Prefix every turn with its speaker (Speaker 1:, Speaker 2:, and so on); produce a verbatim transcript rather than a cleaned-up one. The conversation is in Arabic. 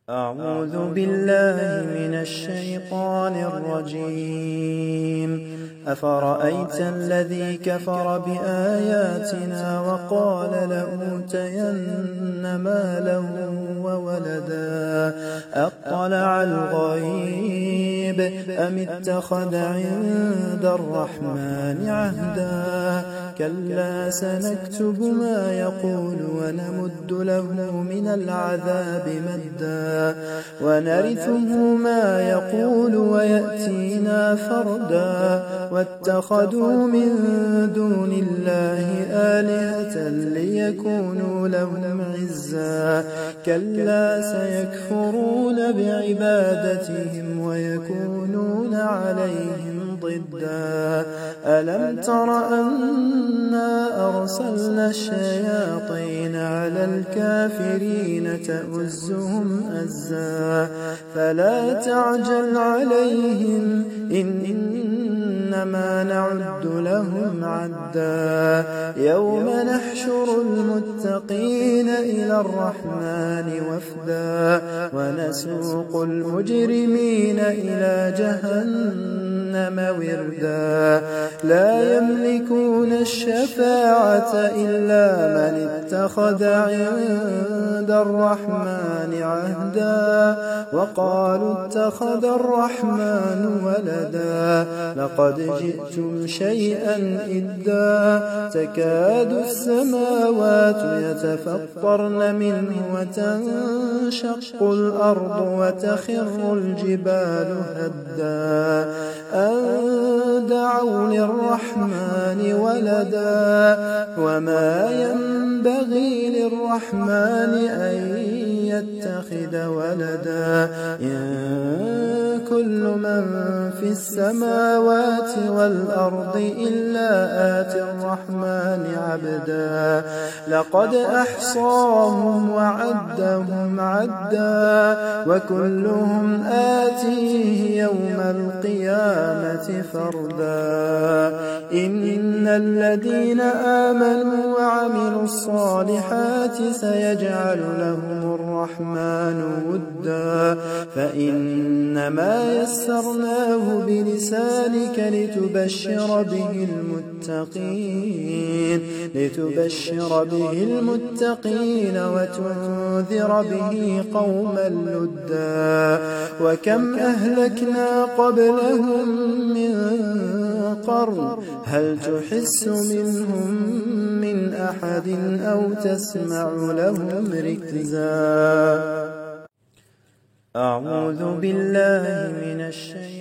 Speaker 1: أعوذ بالله من الشيطان الرجيم. أفرأيت الذي كفر بآياتنا وقال لأوتين مالا وولدا أطلع الغيب أم اتخذ عند الرحمن عهدا كلا سنكتب ما يقول ونمد له من العذاب مدا ونرثه ما يقول ويأتينا فردا واتخذوا من دون الله آلهة ليكونوا لهم عزا كلا سيكفرون بعبادتهم ويكونون عليهم ضدا ألم تر أنا أرسلنا الشياطين على الكافرين تؤزهم أزا فلا تعجل عليهم إنما نعد لهم عدا يوم نحشر المتقين إلى الرحمن وفدا ونسوق المجرمين إلى جهنم وردا لا يملكون الشفاعة إلا من اتخذ عند الرحمن عهدا وقالوا اتخذ الرحمن ولدا لقد جئتم شيئا إدا تكاد السماوات يتفطرن منه وتنشق الأرض وتخر الجبال هدا أن دعوا للرحمن ولدا وما ينبغي للرحمن أن يتخذ ولدا إن كل من في السماوات والأرض إلا آتي الرحمن عبدا لقد أحصاهم وعدهم عدا وكلهم آتيه يوم القيامة فردا إن الذين آمنوا وعملوا الصالحات سيجعل لهم الرحمن ودا فإنما يسرناه بلسانك لتبشر به المتقين لتبشر به المتقين وتنذر به قوما لدا وكم أهلكنا قبلهم من قرن هل تحس منهم من أحد أو تسمع لهم ركزا. أعوذ بالله من الشيطان